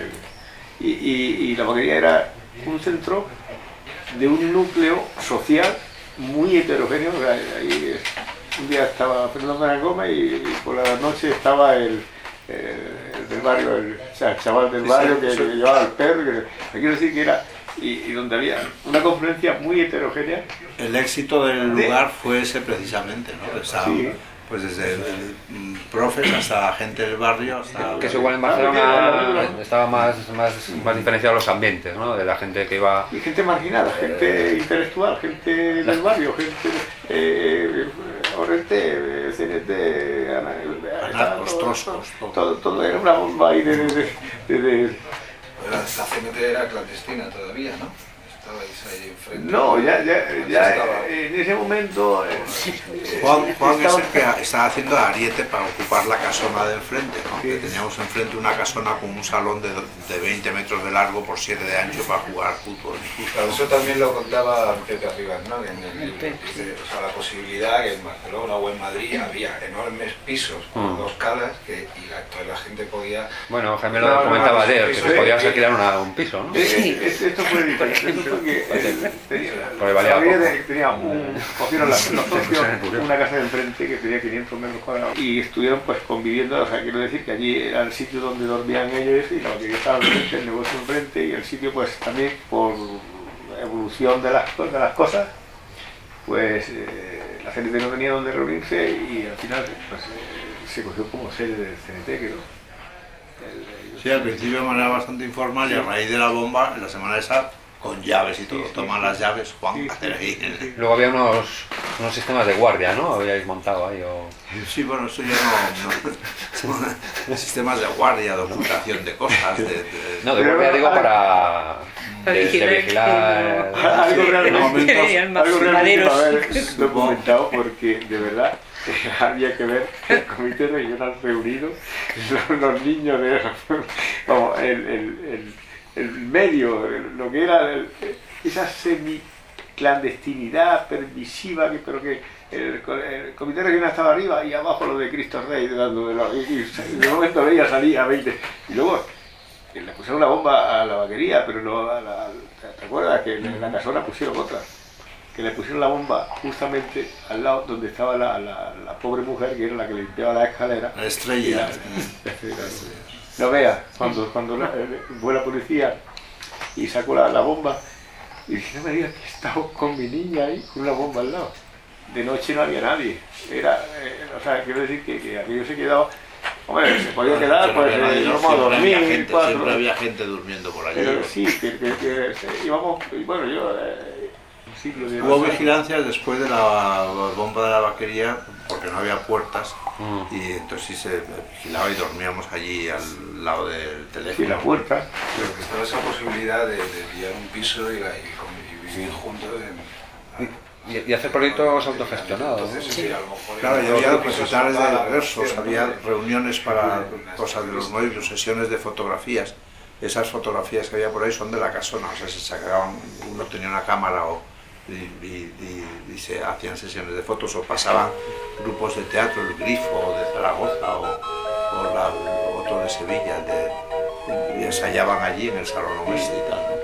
y la vaquería era un centro de un núcleo social muy heterogéneo. Ahí un día estaba Fernando de Gómez y por la noche estaba el del barrio, el chaval del barrio que llevaba el perro, quiero decir que era, y donde había una confluencia muy heterogénea. El éxito del lugar fue ese precisamente, ¿no? Sí. Pues desde profes hasta la gente del barrio hasta... Que eso igual en Barcelona estaba más diferenciado los ambientes, ¿no? De la gente que iba... Y gente marginada, gente intelectual, gente del barrio, gente... Orente, CNT, todo era una bomba ahí La CNT era clandestina todavía, ¿no? Estabais ahí enfrente. No, ya en ese momento... Juan es el que estaba haciendo ariete para ocupar la casona del frente, ¿no? Sí. Que teníamos enfrente una casona con un salón de 20 metros de largo por 7 de ancho para jugar fútbol. Claro, eso también lo contaba Pepe Arribas, ¿no? O sea, la posibilidad que en Barcelona o en Madrid había enormes pisos con 2 calas toda la gente podía... Bueno, Jaime lo comentaba ayer, que se podía alquilar un piso, ¿no? Esto fue diferente. Cogieron los socios una casa de enfrente que tenía 500 metros cuadrados y estuvieron pues conviviendo, o sea, quiero decir que allí era el sitio donde dormían ellos y la vaquería estaba enfrente, el negocio enfrente y el sitio pues también por evolución de las cosas pues la CNT no tenía donde reunirse y al final pues se cogió como sede del CNT, creo. Sí, al principio de manera bastante informal y a raíz de la bomba, en la semana esa, con llaves y todo, toman las llaves, Juan, hacer ahí. Luego había unos sistemas de guardia, ¿no? Habíais montado ahí o... Sí, bueno, eso ya no sistemas de guardia, de ocultación de cosas, No, de guardia digo para... de vigilar... Algo realmente para haber documentado porque, de verdad, había que ver el comité regional reunido, los niños de... Vamos, el medio, lo que era esa semi-clandestinidad permisiva, pero que el comité regional estaba arriba y abajo lo de Cristo Rey, dando y de momento veía salir a 20. Y luego le pusieron una bomba a la vaquería, pero no ¿te acuerdas? Que en la casona pusieron otra. Que le pusieron la bomba justamente al lado donde estaba la pobre mujer, que era la que limpiaba la escalera. La estrella. No veas, cuando fue la policía y sacó la bomba, y dije, no me digas que estaba con mi niña ahí, con una bomba al lado. De noche no había nadie. O sea, quiero decir que aquello se quedaba... Hombre, se podía quedar, pues íbamos a dormir. Siempre había gente durmiendo por allí. Pero sí, que íbamos... Bueno, yo... Hubo vigilancias después de la bomba de la vaquería porque no había puertas y entonces sí se vigilaba y dormíamos allí al lado del teléfono. Sí, la puerta. Pero que estaba esa posibilidad de pillar un piso y vivir juntos. y hacer proyectos autogestionados. Sí. Claro, y había recitales de versos, había reuniones para cosas de los movidos, sesiones de fotografías. Esas fotografías que había por ahí son de la casona, o sea, se sacaban, uno tenía una cámara y se hacían sesiones de fotos, o pasaban grupos de teatro, el Grifo de Zaragoza o otro de Sevilla, y ensayaban allí en el Salón Oeste y tal.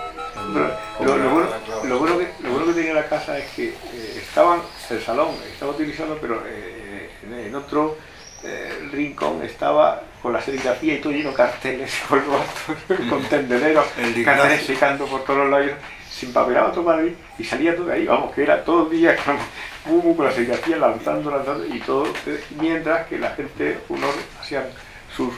Lo bueno que tenía la casa es que el salón estaba utilizado, pero en otro rincón estaba con la serigrafía y todo lleno de carteles, con tendederos, carteles secando por todos los lados, se empapelaba todo Madrid y salía todo de ahí, vamos, que era todo el día con la serigrafía lanzando y todo, mientras que la gente, unos hacían sus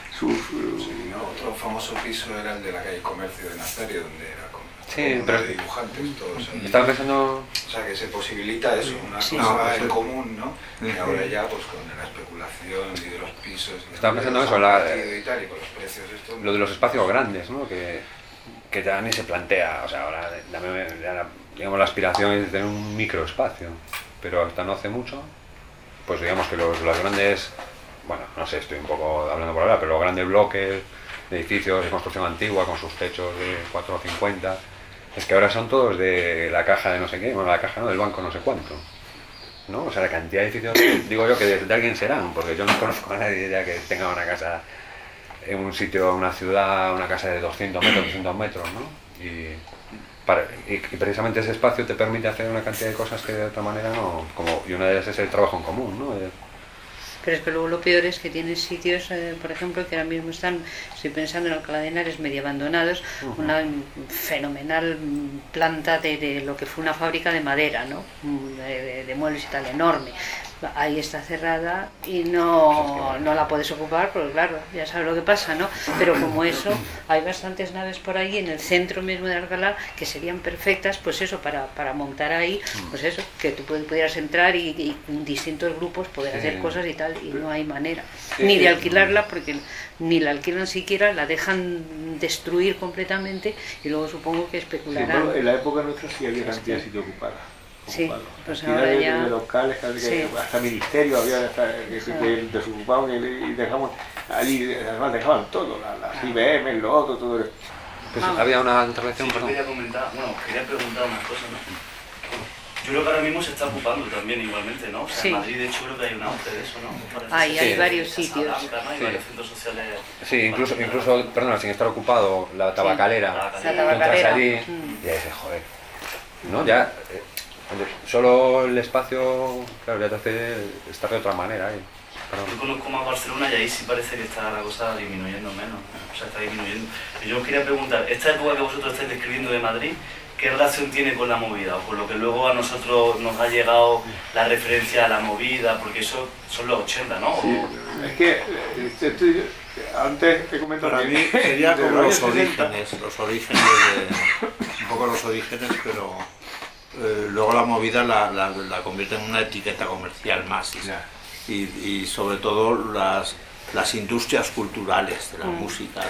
otro famoso piso era el de la calle Comercio de Nazario, donde era pero de dibujantes todos ahí. Estaba pensando... O sea, que se posibilita eso, una cosa en común, ¿no? Y ahora ya, pues con la especulación y de los pisos... Estaba pensando eso, y tal, y con los precios esto... Lo de los espacios grandes, ¿no? Que ya ni se plantea, o sea, ahora digamos la aspiración es tener un microespacio, pero hasta no hace mucho, pues digamos que los grandes... Bueno, no sé, estoy un poco hablando por ahora, pero los grandes bloques de edificios de construcción antigua con sus techos de 4 o 50, es que ahora son todos de la caja de no sé qué, bueno, la caja no, del banco no sé cuánto, ¿no? O sea, la cantidad de edificios, digo yo, que de alguien serán, porque yo no conozco a nadie ya que tenga una casa en un sitio, una ciudad, una casa de 200 metros, 300 metros, ¿no? Y precisamente ese espacio te permite hacer una cantidad de cosas que de otra manera no, y una de ellas es el trabajo en común, ¿no? Pero es que luego lo peor es que tienes sitios, por ejemplo, que ahora mismo estoy pensando en Alcalá de Henares, medio abandonados, una fenomenal planta de lo que fue una fábrica de madera, ¿no? De muebles y tal, enorme. Ahí está cerrada y no la puedes ocupar porque claro, ya sabes lo que pasa, ¿no? Pero como eso, hay bastantes naves por ahí en el centro mismo de Alcalá que serían perfectas, pues eso, para montar ahí, pues eso, que tú pudieras entrar y con distintos grupos poder hacer cosas y tal, y no hay manera. Ni de alquilarla porque ni la alquilan siquiera, la dejan destruir completamente y luego supongo que especularán. Sí, en la época nuestra sí había cantidad de sitio ocupada. Sí, pues ahora ya... de locales, hasta ministerios había que desocupaban y dejamos allí, además dejaban todo, las IBM, lo otro, todo eso. Pues había una intervención, perdón. Quería preguntar una cosa, ¿no? Yo creo que ahora mismo se está ocupando también igualmente, ¿no? O sea, en Madrid de hecho creo que hay un auge de eso, ¿no? Hay varios sitios. Blanca, ¿no? Hay varios centros sociales. Sí, incluso, perdona, sin estar ocupado, la tabacalera. La tabacalera. Allí, y ya dices, joder, ¿no? Ya... solo el espacio, claro, ya te hace estar de otra manera. Yo conozco más Barcelona y ahí sí parece que está la cosa disminuyendo menos, o sea, está disminuyendo. Y yo os quería preguntar, esta época que vosotros estáis describiendo de Madrid, ¿qué relación tiene con la movida? O con lo que luego a nosotros nos ha llegado la referencia a la movida, porque eso son los 80, ¿no? Sí, es que antes te comento para mí sería como los orígenes, un poco los orígenes, pero... luego la movida la convierte en una etiqueta comercial más y sobre todo las industrias culturales de la música,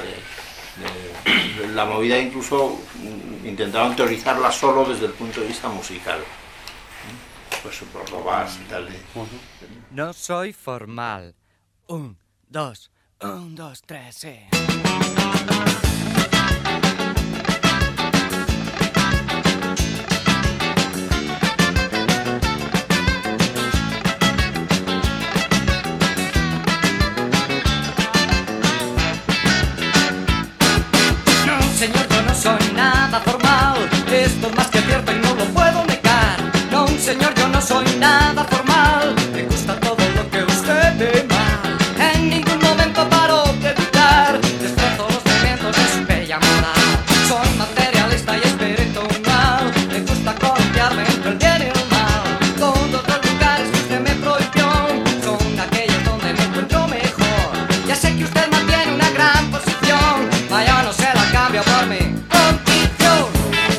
de la movida incluso intentaban teorizarla solo desde el punto de vista musical, pues por lo básico y tal. No soy formal. 1, 2, 1, 2, 3, sí. Señor, yo no soy nada formal, esto es más que cierto y no lo puedo negar. No, señor, yo no soy nada formal, me gusta todo lo que usted ve mal. En ningún momento paro de dudar, destrozo los cimientos de su bella moral. Soy materialista y espiritual, me gusta columpiarme entre el bien y el mal. Todos los lugares que usted me prohibió son aquellos donde me encuentro mejor. Ya sé que usted mantiene una gran posición, vaya, no se la cambio por mi condición.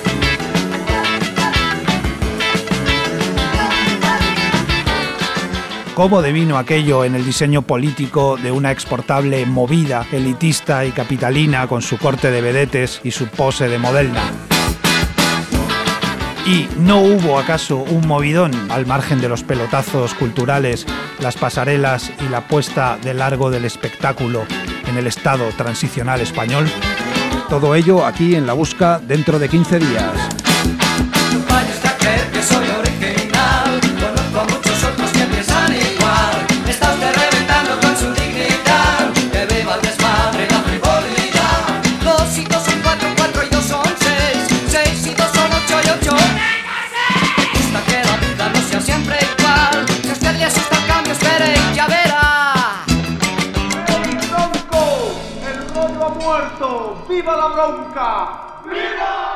¿Cómo devino aquello en el diseño político de una exportable movida elitista y capitalina con su corte de vedetes y su pose de modelna? ¿Y no hubo acaso un movidón al margen de los pelotazos culturales, las pasarelas y la puesta de largo del espectáculo en el Estado transicional español? Todo ello aquí en La Busca dentro de 15 días. No vayas a creer que soy original, conozco a muchos otros que piensan igual. Está usted reventando con su dignidad, que viva el desmadre y la frivolidad. 2 y 2 son 4, 4 y 2 son 6, 6 y 2 son 8 y 8. Me gusta que la vida no sea siempre igual, si a usted le asusta el cambio, espere y ya verá. ¡El tronco! ¡El rollo ha muerto! ¡Viva la bronca! ¡Viva!